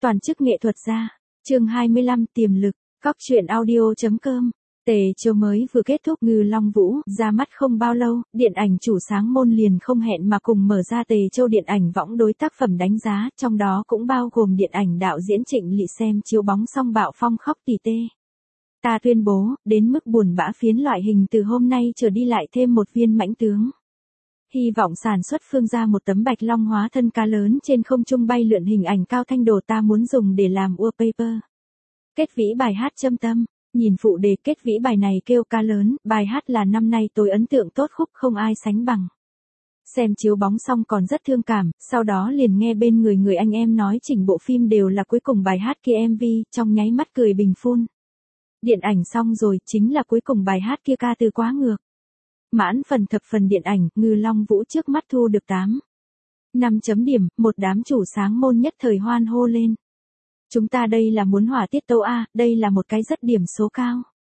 Toàn chức nghệ thuật gia. Chương 25 tiềm lực. Cóc truyện audio.com. Tề Châu mới vừa kết thúc Ngư Long Vũ ra mắt không bao lâu, điện ảnh chủ sáng môn liền không hẹn mà cùng mở ra Tề Châu điện ảnh võng đối tác phẩm đánh giá, trong đó cũng bao gồm điện ảnh đạo diễn Trịnh Lị xem chiếu bóng xong bạo phong khóc tỉ tê. Ta tuyên bố, đến mức buồn bã phiến loại hình từ hôm nay trở đi lại thêm một viên mãnh tướng. Hy vọng sản xuất phương ra một tấm bạch long hóa thân cá lớn trên không trung bay lượn hình ảnh cao thanh đồ ta muốn dùng để làm wallpaper. Kết vĩ bài hát châm tâm. Nhìn phụ đề kết vĩ bài này kêu cá lớn, bài hát là năm nay tôi ấn tượng tốt khúc không ai sánh bằng. Xem chiếu bóng xong còn rất thương cảm, sau đó liền nghe bên người anh em nói chỉnh bộ phim đều là cuối cùng bài hát kia MV, trong nháy mắt cười bình phun. Điện ảnh xong rồi, chính là cuối cùng bài hát kia ca từ quá ngược. Mãn phần thập phần điện ảnh, Ngư Long Vũ trước mắt thu được 5 chấm điểm, một đám chủ sáng môn nhất thời hoan hô lên. Chúng ta đây là muốn hỏa tiết tấu A, đây là một cái rất điểm số cao.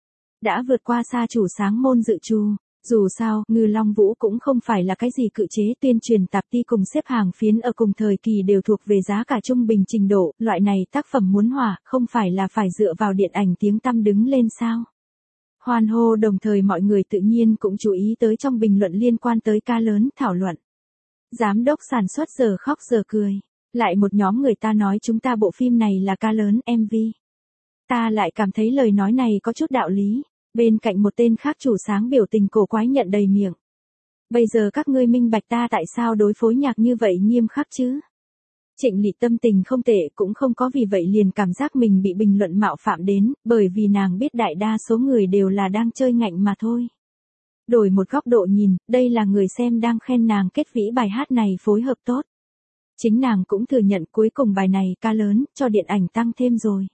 Đã vượt qua xa chủ sáng môn dự trù. Dù sao, Ngư Long Vũ cũng không phải là cái gì cự chế tuyên truyền tạp ti cùng xếp hàng phiến ở cùng thời kỳ đều thuộc về giá cả trung bình trình độ, loại này tác phẩm muốn hỏa, không phải là phải dựa vào điện ảnh tiếng tăm đứng lên sao. Hoan hô đồng thời mọi người tự nhiên cũng chú ý tới trong bình luận liên quan tới ca lớn thảo luận. Giám đốc sản xuất giờ khóc giờ cười. Lại một nhóm người ta nói chúng ta bộ phim này là ca lớn MV. Ta lại cảm thấy lời nói này có chút đạo lý. Bên cạnh một tên khác chủ sáng biểu tình cổ quái nhận đầy miệng. Bây giờ các ngươi minh bạch ta tại sao đối phối nhạc như vậy nghiêm khắc chứ? Trịnh Lị tâm tình không tệ cũng không có vì vậy liền cảm giác mình bị bình luận mạo phạm đến, bởi vì nàng biết đại đa số người đều là đang chơi ngạnh mà thôi. Đổi một góc độ nhìn, đây là người xem đang khen nàng kết vĩ bài hát này phối hợp tốt. Chính nàng cũng thừa nhận cuối cùng bài này ca lớn, cho điện ảnh tăng thêm rồi.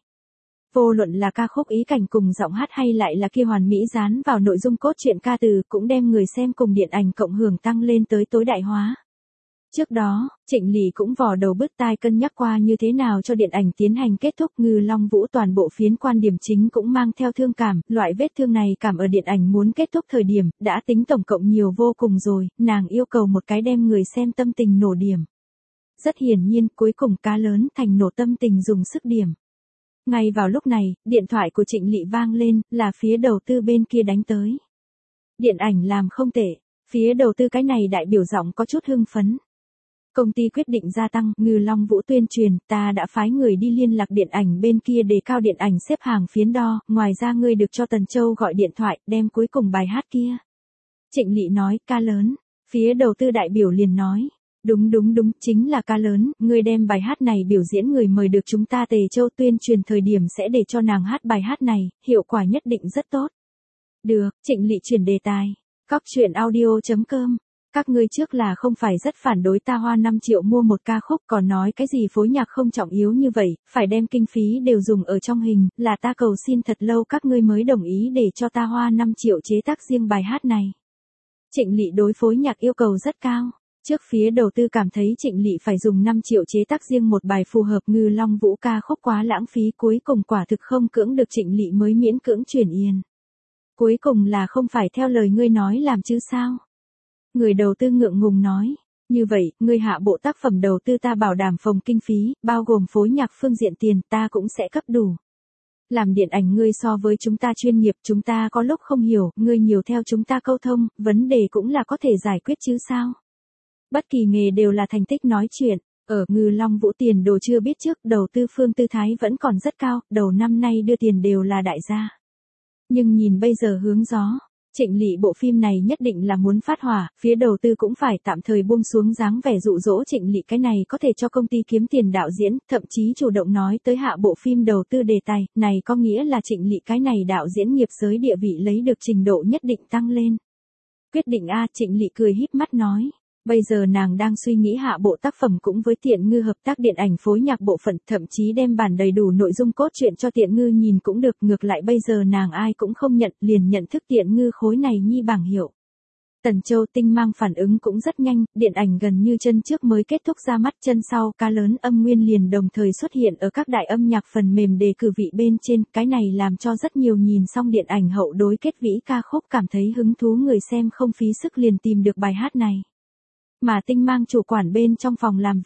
Vô luận là ca khúc ý cảnh cùng giọng hát hay lại là kia hoàn mỹ dán vào nội dung cốt truyện ca từ cũng đem người xem cùng điện ảnh cộng hưởng tăng lên tới tối đại hóa. Trước đó, Trịnh Lị cũng vò đầu bứt tai cân nhắc qua như thế nào cho điện ảnh tiến hành kết thúc Ngư Long Vũ toàn bộ phiến quan điểm chính cũng mang theo thương cảm, loại vết thương này cảm ở điện ảnh muốn kết thúc thời điểm, đã tính tổng cộng nhiều vô cùng rồi, nàng yêu cầu một cái đem người xem tâm tình nổ điểm. Rất hiển nhiên, cuối cùng cá lớn thành nổ tâm tình dùng sức điểm. Ngay vào lúc này, điện thoại của Trịnh Lị vang lên, là phía đầu tư bên kia đánh tới. Điện ảnh làm không tệ, phía đầu tư cái này đại biểu giọng có chút hưng phấn. Công ty quyết định gia tăng Ngư Long Vũ tuyên truyền, ta đã phái người đi liên lạc điện ảnh bên kia đề cao điện ảnh xếp hàng phiến đo, ngoài ra ngươi được cho Tần Châu gọi điện thoại, đem cuối cùng bài hát kia. Trịnh Lị nói, ca lớn, phía đầu tư đại biểu liền nói. Đúng, chính là ca lớn, ngươi đem bài hát này biểu diễn người mời được chúng ta Tề Châu tuyên truyền thời điểm sẽ để cho nàng hát bài hát này, hiệu quả nhất định rất tốt. Được, Trịnh Lị chuyển đề tài. Cóc truyện audio.com. Các ngươi trước là không phải rất phản đối ta hoa 5 triệu mua một ca khúc còn nói cái gì phối nhạc không trọng yếu như vậy, phải đem kinh phí đều dùng ở trong hình, là ta cầu xin thật lâu các ngươi mới đồng ý để cho ta hoa 5 triệu chế tác riêng bài hát này. Trịnh Lị đối phối nhạc yêu cầu rất cao. Trước phía đầu tư cảm thấy Trịnh Lị phải dùng 5 triệu chế tác riêng một bài phù hợp Ngư Long Vũ ca khúc quá lãng phí cuối cùng quả thực không cưỡng được Trịnh Lị mới miễn cưỡng chuyển yên. Cuối cùng là không phải theo lời ngươi nói làm chứ sao? Người đầu tư ngượng ngùng nói, như vậy, ngươi hạ bộ tác phẩm đầu tư ta bảo đảm phòng kinh phí, bao gồm phối nhạc phương diện tiền ta cũng sẽ cấp đủ. Làm điện ảnh ngươi so với chúng ta chuyên nghiệp chúng ta có lúc không hiểu, ngươi nhiều theo chúng ta câu thông, vấn đề cũng là có thể giải quyết chứ sao? Bất kỳ nghề đều là thành tích nói chuyện, ở Ngư Long Vũ tiền đồ chưa biết trước đầu tư phương tư thái vẫn còn rất cao, đầu năm nay đưa tiền đều là đại gia. Nhưng nhìn bây giờ hướng gió, Trịnh Lị bộ phim này nhất định là muốn phát hỏa, phía đầu tư cũng phải tạm thời buông xuống dáng vẻ dụ dỗ Trịnh Lị cái này có thể cho công ty kiếm tiền đạo diễn, thậm chí chủ động nói tới hạ bộ phim đầu tư đề tài, này có nghĩa là Trịnh Lị cái này đạo diễn nghiệp giới địa vị lấy được trình độ nhất định tăng lên. Quyết định A, Trịnh Lị cười híp mắt nói. Bây giờ nàng đang suy nghĩ hạ bộ tác phẩm cũng với Tiện Ngư hợp tác điện ảnh phối nhạc bộ phận, thậm chí đem bản đầy đủ nội dung cốt truyện cho Tiện Ngư nhìn cũng được, ngược lại bây giờ nàng ai cũng không nhận, liền nhận thức Tiện Ngư khối này nhi bảng hiệu. Tần Châu Tinh mang phản ứng cũng rất nhanh, điện ảnh gần như chân trước mới kết thúc ra mắt, chân sau ca lớn âm nguyên liền đồng thời xuất hiện ở các đại âm nhạc phần mềm đề cử vị bên trên, cái này làm cho rất nhiều nhìn xong điện ảnh hậu đối kết vĩ ca khúc cảm thấy hứng thú người xem không phí sức liền tìm được bài hát này. Mà Tinh mang chủ quản bên trong phòng làm việc,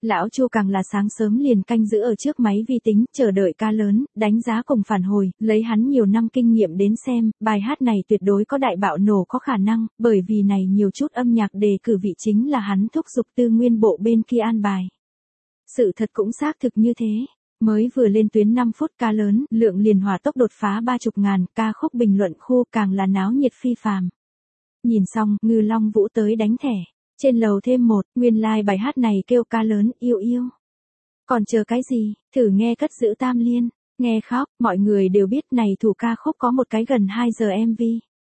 Lão Chu càng là sáng sớm liền canh giữ ở trước máy vi tính, chờ đợi ca lớn, đánh giá cùng phản hồi, lấy hắn nhiều năm kinh nghiệm đến xem, bài hát này tuyệt đối có đại bạo nổ có khả năng, bởi vì này nhiều chút âm nhạc đề cử vị chính là hắn thúc giục tư nguyên bộ bên kia an bài. Sự thật cũng xác thực như thế. Mới vừa lên tuyến 5 phút ca lớn, lượng liền hỏa tốc đột phá 30.000, ca khúc bình luận khu càng là náo nhiệt phi phàm. Nhìn xong, Ngư Long Vũ tới đánh thẻ. Trên lầu thêm một, nguyên lai bài hát này kêu ca lớn, yêu yêu. Còn chờ cái gì, thử nghe cất giữ tam liên, nghe khóc, mọi người đều biết này thủ ca khúc có một cái gần 2 giờ MV.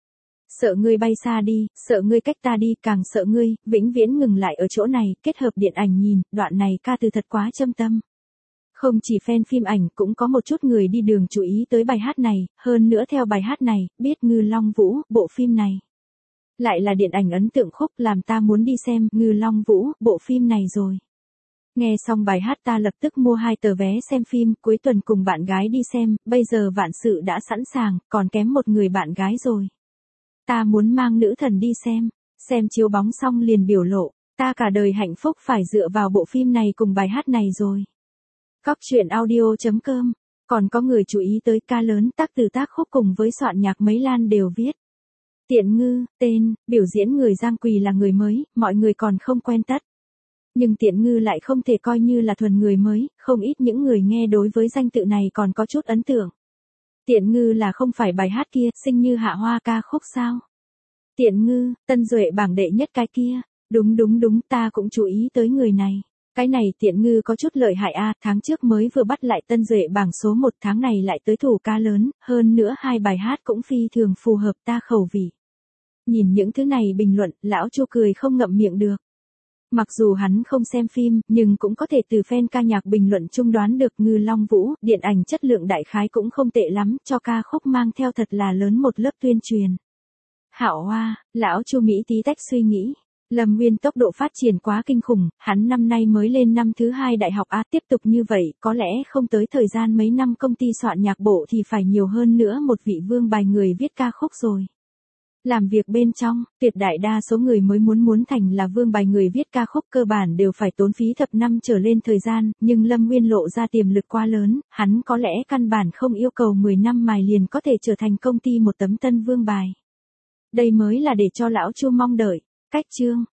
Sợ ngươi bay xa đi, sợ ngươi cách ta đi, càng sợ ngươi, vĩnh viễn ngừng lại ở chỗ này, kết hợp điện ảnh nhìn, đoạn này ca từ thật quá châm tâm. Không chỉ fan phim ảnh, cũng có một chút người đi đường chú ý tới bài hát này, hơn nữa theo bài hát này, biết Ngư Long Vũ, bộ phim này. Lại là điện ảnh ấn tượng khúc làm ta muốn đi xem Ngư Long Vũ, bộ phim này rồi. Nghe xong bài hát ta lập tức mua 2 tờ vé xem phim, cuối tuần cùng bạn gái đi xem, bây giờ vạn sự đã sẵn sàng, còn kém một người bạn gái rồi. Ta muốn mang nữ thần đi xem chiếu bóng xong liền biểu lộ, ta cả đời hạnh phúc phải dựa vào bộ phim này cùng bài hát này rồi. Cóc truyện audio.com, còn có người chú ý tới ca lớn, tác từ tác khúc cùng với soạn nhạc mấy lan đều viết. Tiện Ngư, tên, biểu diễn người Giang Quỳ là người mới, mọi người còn không quen tất. Nhưng Tiện Ngư lại không thể coi như là thuần người mới, không ít những người nghe đối với danh tự này còn có chút ấn tượng. Tiện Ngư là không phải bài hát kia, Sinh Như Hạ Hoa ca khúc sao? Tiện Ngư, Tân Duệ bảng đệ nhất cái kia, đúng, ta cũng chú ý tới người này. Cái này Tiện Ngư có chút lợi hại a, tháng trước mới vừa bắt lại Tân Duệ bảng số 1, tháng này lại tới thủ ca lớn, hơn nữa 2 bài hát cũng phi thường phù hợp ta khẩu vị. Nhìn những thứ này bình luận, lão Chu cười không ngậm miệng được. Mặc dù hắn không xem phim, nhưng cũng có thể từ fan ca nhạc bình luận chung đoán được Ngư Long Vũ, điện ảnh chất lượng đại khái cũng không tệ lắm, cho ca khúc mang theo thật là lớn một lớp tuyên truyền. Hảo Hoa, lão Chu Mỹ tí tách suy nghĩ. Lâm Nguyên tốc độ phát triển quá kinh khủng, hắn năm nay mới lên năm thứ 2 đại học A, tiếp tục như vậy, có lẽ không tới thời gian mấy năm công ty soạn nhạc bộ thì phải nhiều hơn nữa một vị vương bài người viết ca khúc rồi. Làm việc bên trong, tuyệt đại đa số người mới muốn thành là vương bài người viết ca khúc cơ bản đều phải tốn phí thập năm trở lên thời gian, nhưng Lâm Nguyên lộ ra tiềm lực quá lớn, hắn có lẽ căn bản không yêu cầu 10 năm mài liền có thể trở thành công ty một tấm tân vương bài. Đây mới là để cho lão Chu mong đợi. Cách chương